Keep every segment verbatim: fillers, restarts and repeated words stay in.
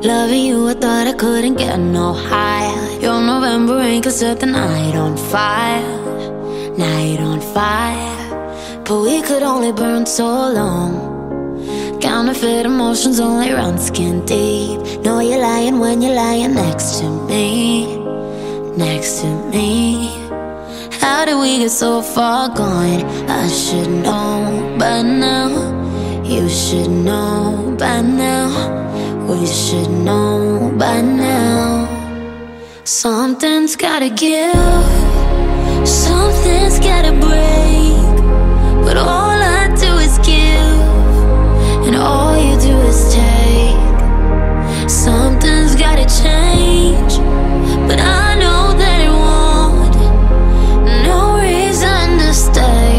Loving you, I thought I couldn't get no higher. Your November rain could set the night on fire, night on fire. But we could only burn so long. Counterfeit emotions only run skin deep. Know you're lying when you're lying next to me, next to me. How did we get so far gone? I should know by now. You should know by now. We should know by now. Something's gotta give, something's gotta break. But all I do is give, and all you do is take. Something's gotta change, but I know that it won't. No reason to stay.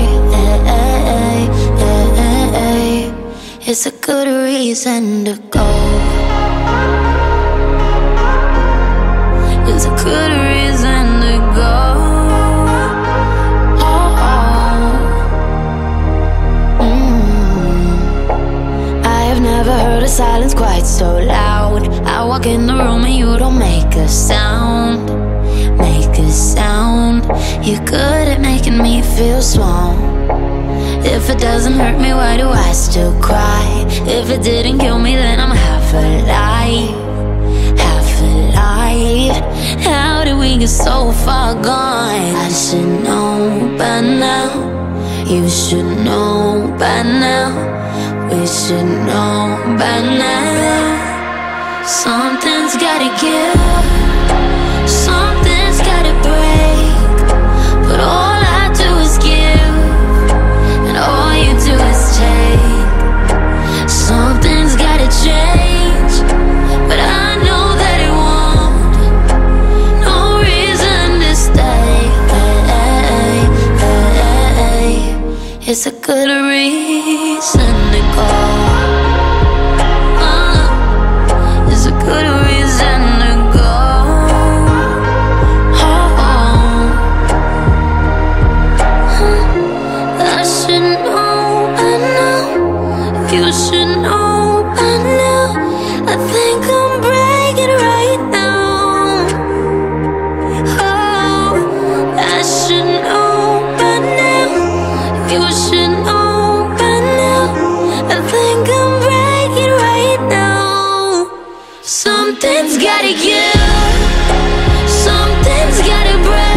It's a good reason to go. It's a good reason to go. Oh, oh. Mm. I have never heard a silence quite so loud. I walk in the room and you don't make a sound, make a sound. You're good at making me feel small. If it doesn't hurt me, why do I still cry? If it didn't kill me, then I'm half alive, half alive. How did we get so far gone? I should know by now. You should know by now. We should know by now. Something's gotta give, something's gotta break. But all I do is give, and all you do is take. Something's gotta change, but I know that it won't. No reason to stay. It's a good reason to go. Uh, it's a good reason to go. Oh, oh. I should know by now. You should know by now. I think I'm breaking right now. Oh, I should know by now. You should know by now. I think I'm breaking right now. Something's gotta give, something's gotta break.